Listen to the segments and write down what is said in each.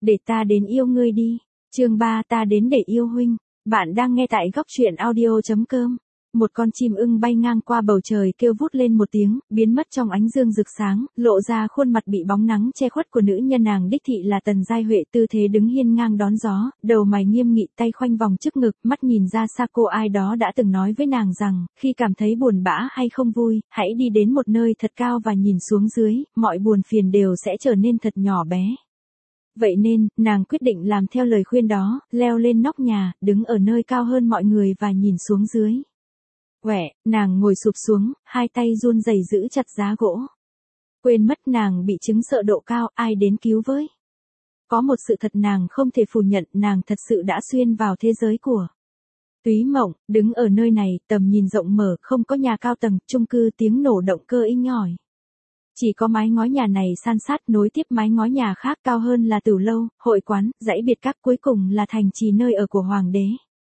Để ta đến yêu ngươi đi. Chương 3 ta đến để yêu huynh. Bạn đang nghe tại góc truyện audio.com. Một con chim ưng bay ngang qua bầu trời kêu vút lên một tiếng, biến mất trong ánh dương rực sáng, lộ ra khuôn mặt bị bóng nắng che khuất của nữ nhân nàng đích thị là Tần Giai Huệ, tư thế đứng hiên ngang đón gió, đầu mày nghiêm nghị, tay khoanh vòng trước ngực, mắt nhìn ra xa. Cô ai đó đã từng nói với nàng rằng, khi cảm thấy buồn bã hay không vui, hãy đi đến một nơi thật cao và nhìn xuống dưới, mọi buồn phiền đều sẽ trở nên thật nhỏ bé. Vậy nên, nàng quyết định làm theo lời khuyên đó, leo lên nóc nhà, đứng ở nơi cao hơn mọi người và nhìn xuống dưới. Quẹ, nàng ngồi sụp xuống, hai tay run rẩy giữ chặt giá gỗ. Quên mất nàng bị chứng sợ độ cao, ai đến cứu với. Có một sự thật nàng không thể phủ nhận, nàng thật sự đã xuyên vào thế giới của túy mộng, đứng ở nơi này, tầm nhìn rộng mở, không có nhà cao tầng, chung cư, tiếng nổ động cơ inh ỏi. Chỉ có mái ngói nhà này san sát nối tiếp mái ngói nhà khác, cao hơn là tửu lâu, hội quán, dãy biệt các, cuối cùng là thành trì nơi ở của hoàng đế.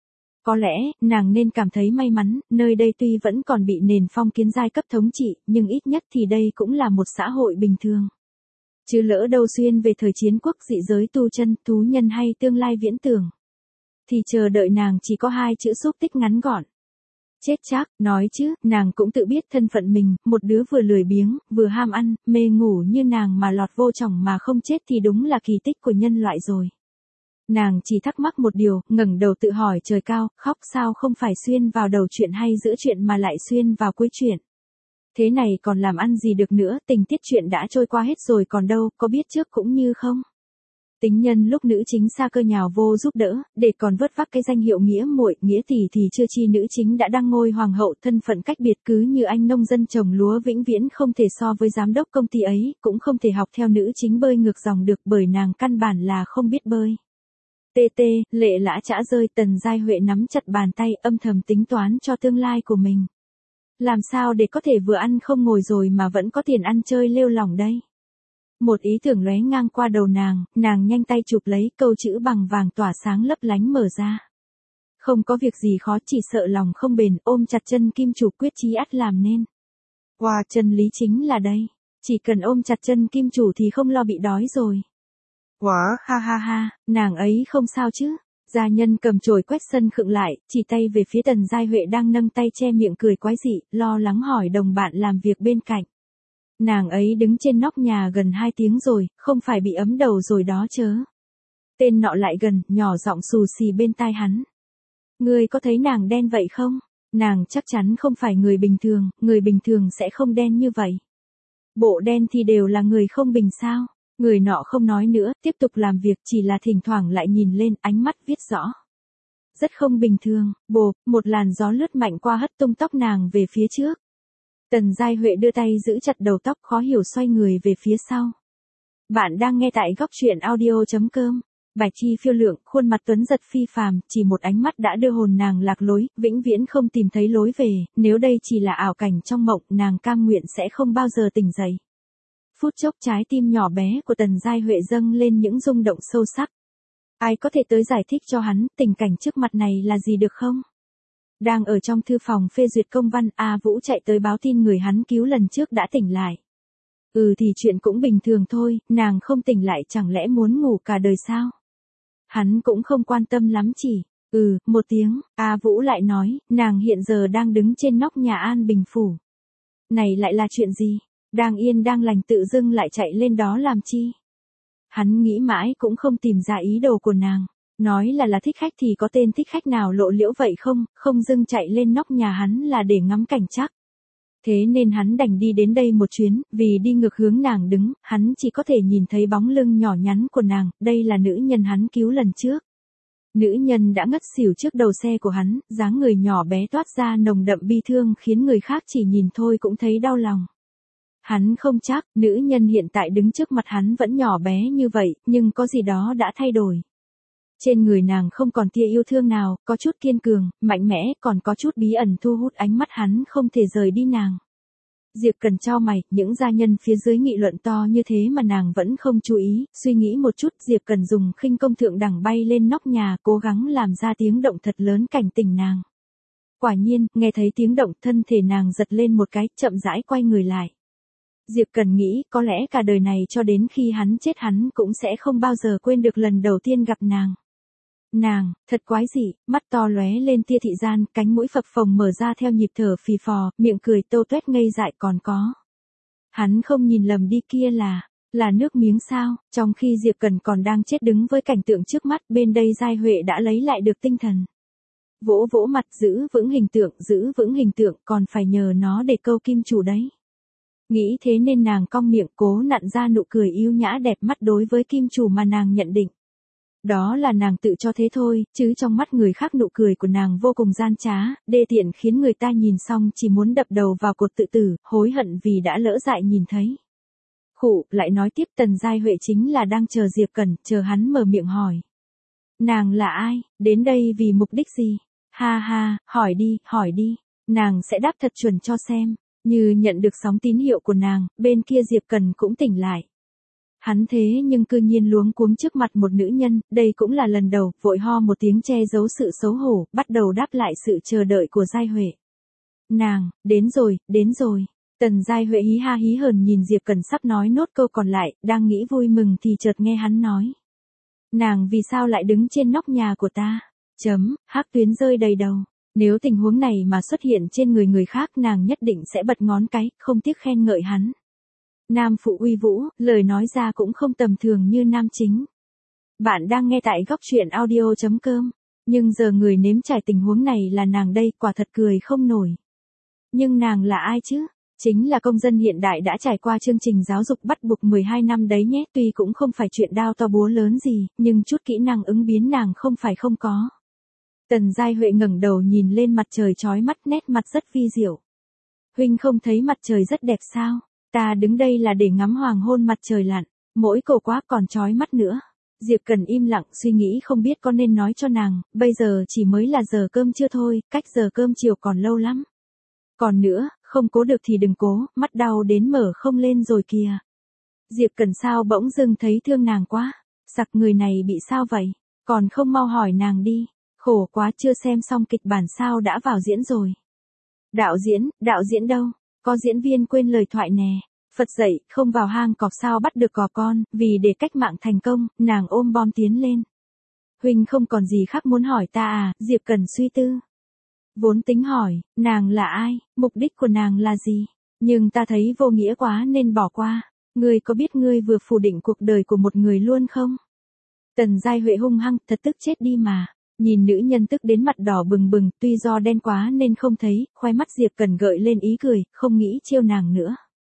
Có lẽ, nàng nên cảm thấy may mắn, nơi đây tuy vẫn còn bị nền phong kiến giai cấp thống trị, nhưng ít nhất thì đây cũng là một xã hội bình thường. Chứ lỡ đâu xuyên về thời chiến quốc, dị giới tu chân, thú nhân hay tương lai viễn tưởng, thì chờ đợi nàng chỉ có hai chữ xúc tích ngắn gọn. Chết chắc, nói chứ, nàng cũng tự biết thân phận mình, một đứa vừa lười biếng, vừa ham ăn, mê ngủ như nàng mà lọt vô chỏng mà không chết thì đúng là kỳ tích của nhân loại rồi. Nàng chỉ thắc mắc một điều, ngẩng đầu tự hỏi trời cao, khóc sao không phải xuyên vào đầu chuyện hay giữa chuyện mà lại xuyên vào cuối chuyện. Thế này còn làm ăn gì được nữa, tình tiết chuyện đã trôi qua hết rồi còn đâu, có biết trước cũng như không. Tính nhân lúc nữ chính xa cơ nhào vô giúp đỡ, để còn vớt vắc cái danh hiệu nghĩa muội, nghĩa tỷ thì chưa chi nữ chính đã đăng ngôi hoàng hậu, thân phận cách biệt cứ như anh nông dân trồng lúa vĩnh viễn không thể so với giám đốc công ty ấy, cũng không thể học theo nữ chính bơi ngược dòng được bởi nàng căn bản là không biết bơi. Lệ lã chã rơi. Tần Giai Huệ nắm chặt bàn tay, âm thầm tính toán cho tương lai của mình. Làm sao để có thể vừa ăn không ngồi rồi mà vẫn có tiền ăn chơi lêu lỏng đây? Một ý tưởng lóe ngang qua đầu nàng nhanh tay chụp lấy, câu chữ bằng vàng tỏa sáng lấp lánh mở ra. Không có việc gì khó, chỉ sợ lòng không bền, ôm chặt chân kim chủ, quyết chí ắt làm nên. Wow, chân lý chính là đây. Chỉ cần ôm chặt chân kim chủ thì không lo bị đói rồi. Wow, ha ha ha, nàng ấy không sao chứ. Gia nhân cầm chổi quét sân khựng lại, chỉ tay về phía Tần Giai Huệ đang nâng tay che miệng cười quái dị, lo lắng hỏi đồng bạn làm việc bên cạnh. Nàng ấy đứng trên nóc nhà gần 2 tiếng rồi, không phải bị ấm đầu rồi đó chớ. Tên nọ lại gần, nhỏ giọng xù xì bên tai hắn. Ngươi có thấy nàng đen vậy không? Nàng chắc chắn không phải người bình thường sẽ không đen như vậy. Bộ đen thì đều là người không bình sao? Người nọ không nói nữa, tiếp tục làm việc, chỉ là thỉnh thoảng lại nhìn lên, ánh mắt viết rõ. Rất không bình thường. Bộp, một làn gió lướt mạnh qua hất tung tóc nàng về phía trước. Tần Giai Huệ đưa tay giữ chặt đầu tóc, khó hiểu xoay người về phía sau. Bạn đang nghe tại góc truyện audio.com. Bạch chi phiêu lượng, khuôn mặt tuấn giật phi phàm, chỉ một ánh mắt đã đưa hồn nàng lạc lối, vĩnh viễn không tìm thấy lối về, nếu đây chỉ là ảo cảnh trong mộng, nàng cam nguyện sẽ không bao giờ tỉnh dậy. Phút chốc trái tim nhỏ bé của Tần Giai Huệ dâng lên những rung động sâu sắc. Ai có thể tới giải thích cho hắn, tình cảnh trước mặt này là gì được không? Đang ở trong thư phòng phê duyệt công văn, A Vũ chạy tới báo tin người hắn cứu lần trước đã tỉnh lại. Thì chuyện cũng bình thường thôi, nàng không tỉnh lại chẳng lẽ muốn ngủ cả đời sao? Hắn cũng không quan tâm lắm, chỉ, một tiếng, A Vũ lại nói, nàng hiện giờ đang đứng trên nóc nhà An Bình Phủ. Này lại là chuyện gì? Đang yên đang lành tự dưng lại chạy lên đó làm chi? Hắn nghĩ mãi cũng không tìm ra ý đồ của nàng. Nói là thích khách thì có tên thích khách nào lộ liễu vậy không dưng chạy lên nóc nhà hắn là để ngắm cảnh chắc. Thế nên hắn đành đi đến đây một chuyến, vì đi ngược hướng nàng đứng, hắn chỉ có thể nhìn thấy bóng lưng nhỏ nhắn của nàng, đây là nữ nhân hắn cứu lần trước. Nữ nhân đã ngất xỉu trước đầu xe của hắn, dáng người nhỏ bé toát ra nồng đậm bi thương khiến người khác chỉ nhìn thôi cũng thấy đau lòng. Hắn không chắc, nữ nhân hiện tại đứng trước mặt hắn vẫn nhỏ bé như vậy, nhưng có gì đó đã thay đổi. Trên người nàng không còn tia yêu thương nào, có chút kiên cường, mạnh mẽ, còn có chút bí ẩn thu hút ánh mắt hắn không thể rời đi nàng. Diệp Cần chau mày, những gia nhân phía dưới nghị luận to như thế mà nàng vẫn không chú ý, suy nghĩ một chút, Diệp Cần dùng khinh công thượng đẳng bay lên nóc nhà, cố gắng làm ra tiếng động thật lớn cảnh tỉnh nàng. Quả nhiên, nghe thấy tiếng động, thân thể nàng giật lên một cái, chậm rãi quay người lại. Diệp Cần nghĩ có lẽ cả đời này cho đến khi hắn chết hắn cũng sẽ không bao giờ quên được lần đầu tiên gặp nàng. Nàng, thật quái dị, mắt to lóe lên tia thị gian, cánh mũi phập phồng mở ra theo nhịp thở phì phò, miệng cười tô tuét ngây dại còn có. Hắn không nhìn lầm đi, kia là nước miếng sao, trong khi Diệp Cần còn đang chết đứng với cảnh tượng trước mắt, bên đây Giai Huệ đã lấy lại được tinh thần. Vỗ vỗ mặt, giữ vững hình tượng, còn phải nhờ nó để câu kim chủ đấy. Nghĩ thế nên nàng cong miệng cố nặn ra nụ cười yêu nhã đẹp mắt đối với kim chủ mà nàng nhận định. Đó là nàng tự cho thế thôi, chứ trong mắt người khác nụ cười của nàng vô cùng gian trá, đê tiện khiến người ta nhìn xong chỉ muốn đập đầu vào cột tự tử, hối hận vì đã lỡ dại nhìn thấy. Khụ, lại nói tiếp, Tần Giai Huệ chính là đang chờ Diệp Cần, chờ hắn mở miệng hỏi. Nàng là ai, đến đây vì mục đích gì? Ha ha, hỏi đi, nàng sẽ đáp thật chuẩn cho xem. Như nhận được sóng tín hiệu của nàng, bên kia Diệp Cần cũng tỉnh lại. Hắn thế nhưng cư nhiên luống cuống trước mặt một nữ nhân, đây cũng là lần đầu, vội ho một tiếng che giấu sự xấu hổ, bắt đầu đáp lại sự chờ đợi của Giai Huệ. Nàng, đến rồi. Tần Giai Huệ hí ha hí hờn nhìn Diệp Cần sắp nói nốt câu còn lại, đang nghĩ vui mừng thì chợt nghe hắn nói. Nàng vì sao lại đứng trên nóc nhà của ta? Hắc tuyến rơi đầy đầu. Nếu tình huống này mà xuất hiện trên người khác nàng nhất định sẽ bật ngón cái, không tiếc khen ngợi hắn. Nam phụ uy vũ, lời nói ra cũng không tầm thường như nam chính. Bạn đang nghe tại góc truyện audio.com. Nhưng giờ người nếm trải tình huống này là nàng đây, quả thật cười không nổi. Nhưng nàng là ai chứ? Chính là công dân hiện đại đã trải qua chương trình giáo dục bắt buộc 12 năm đấy nhé. Tuy cũng không phải chuyện đao to búa lớn gì, nhưng chút kỹ năng ứng biến nàng không phải không có. Tần Giai Huệ ngẩng đầu nhìn lên mặt trời chói mắt, nét mặt rất vi diệu. Huynh không thấy mặt trời rất đẹp sao? Ta đứng đây là để ngắm hoàng hôn mặt trời lặn, mỗi cầu quá còn chói mắt nữa. Diệp Cần im lặng suy nghĩ không biết có nên nói cho nàng, bây giờ chỉ mới là giờ cơm trưa thôi, cách giờ cơm chiều còn lâu lắm. Còn nữa, không cố được thì đừng cố, mắt đau đến mở không lên rồi kìa. Diệp Cần sao bỗng dưng thấy thương nàng quá, sặc người này bị sao vậy, còn không mau hỏi nàng đi. Khổ quá, chưa xem xong kịch bản sao đã vào diễn rồi. Đạo diễn đâu? Có diễn viên quên lời thoại nè. Phật dậy, không vào hang cọp sao bắt được cọp con, vì để cách mạng thành công, nàng ôm bom tiến lên. Huynh không còn gì khác muốn hỏi ta à? Diệp Cần suy tư. Vốn tính hỏi, nàng là ai, mục đích của nàng là gì? Nhưng ta thấy vô nghĩa quá nên bỏ qua. Ngươi có biết ngươi vừa phủ định cuộc đời của một người luôn không? Tần Giai Huệ hung hăng, thật tức chết đi mà. Nhìn nữ nhân tức đến mặt đỏ bừng bừng, tuy do đen quá nên không thấy, khoe mắt Diệp Cần gợi lên ý cười, không nghĩ trêu nàng nữa.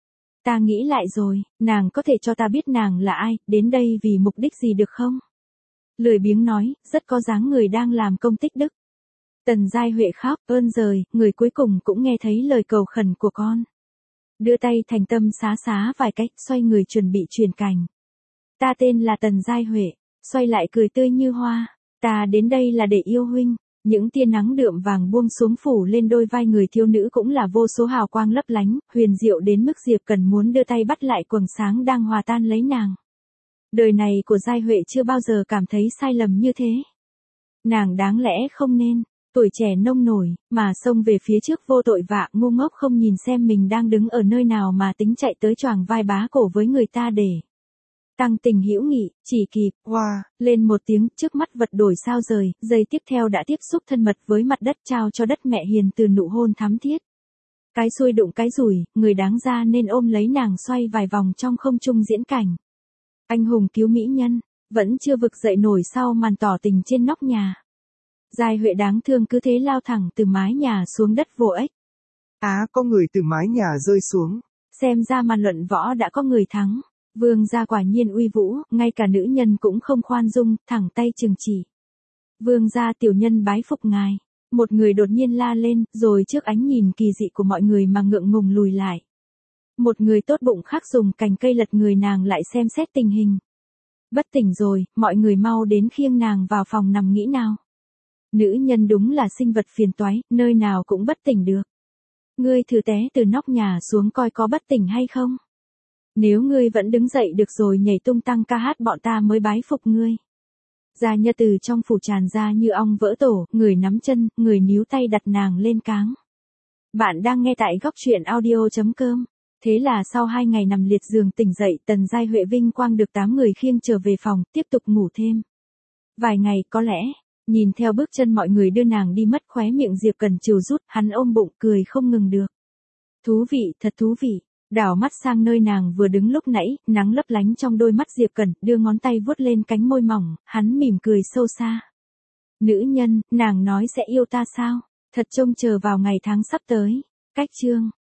Ta nghĩ lại rồi, nàng có thể cho ta biết nàng là ai, đến đây vì mục đích gì được không? Lười biếng nói, rất có dáng người đang làm công tích đức. Tần Giai Huệ khóc, ơn giời, người cuối cùng cũng nghe thấy lời cầu khẩn của con. Đưa tay thành tâm xá vài cách, xoay người chuẩn bị truyền cảnh. Ta tên là Tần Giai Huệ, xoay lại cười tươi như hoa. Ta đến đây là để yêu huynh. Những tia nắng đượm vàng buông xuống phủ lên đôi vai người thiếu nữ cũng là vô số hào quang lấp lánh, huyền diệu đến mức Diệp Cần muốn đưa tay bắt lại quầng sáng đang hòa tan lấy nàng. Đời này của Giai Huệ chưa bao giờ cảm thấy sai lầm như thế. Nàng đáng lẽ không nên, tuổi trẻ nông nổi, mà xông về phía trước vô tội vạ ngu ngốc không nhìn xem mình đang đứng ở nơi nào mà tính chạy tới choàng vai bá cổ với người ta để tăng tình hữu nghị, chỉ kịp, lên một tiếng, trước mắt vật đổi sao rời, giây tiếp theo đã tiếp xúc thân mật với mặt đất, trao cho đất mẹ hiền từ nụ hôn thắm thiết. Cái xuôi đụng cái rủi, người đáng ra nên ôm lấy nàng xoay vài vòng trong không trung diễn cảnh. Anh hùng cứu mỹ nhân, vẫn chưa vực dậy nổi sau màn tỏ tình trên nóc nhà. Giai Huệ đáng thương cứ thế lao thẳng từ mái nhà xuống đất vô ích. Có người từ mái nhà rơi xuống. Xem ra màn luận võ đã có người thắng. Vương gia quả nhiên uy vũ, ngay cả nữ nhân cũng không khoan dung, thẳng tay trừng chỉ. Vương gia tiểu nhân bái phục ngài. Một người đột nhiên la lên, rồi trước ánh nhìn kỳ dị của mọi người mà ngượng ngùng lùi lại. Một người tốt bụng khác dùng cành cây lật người nàng lại xem xét tình hình. Bất tỉnh rồi, mọi người mau đến khiêng nàng vào phòng nằm nghĩ nào. Nữ nhân đúng là sinh vật phiền toái, nơi nào cũng bất tỉnh được. Ngươi thử té từ nóc nhà xuống coi có bất tỉnh hay không. Nếu ngươi vẫn đứng dậy được rồi nhảy tung tăng ca hát bọn ta mới bái phục ngươi. Gia Nha từ trong phủ tràn ra như ong vỡ tổ, người nắm chân, người níu tay đặt nàng lên cáng. Bạn đang nghe tại góc truyện audio.com. Thế là sau 2 ngày nằm liệt giường tỉnh dậy, Tần Giai Huệ vinh quang được 8 người khiêng trở về phòng, tiếp tục ngủ thêm. Vài ngày có lẽ, nhìn theo bước chân mọi người đưa nàng đi mất, khóe miệng Diệp Cẩn trìu rút, hắn ôm bụng cười không ngừng được. Thú vị, thật thú vị. Đảo mắt sang nơi nàng vừa đứng lúc nãy, nắng lấp lánh trong đôi mắt Diệp Cẩn, đưa ngón tay vuốt lên cánh môi mỏng, hắn mỉm cười sâu xa. Nữ nhân, nàng nói sẽ yêu ta sao? Thật trông chờ vào ngày tháng sắp tới. Cách chương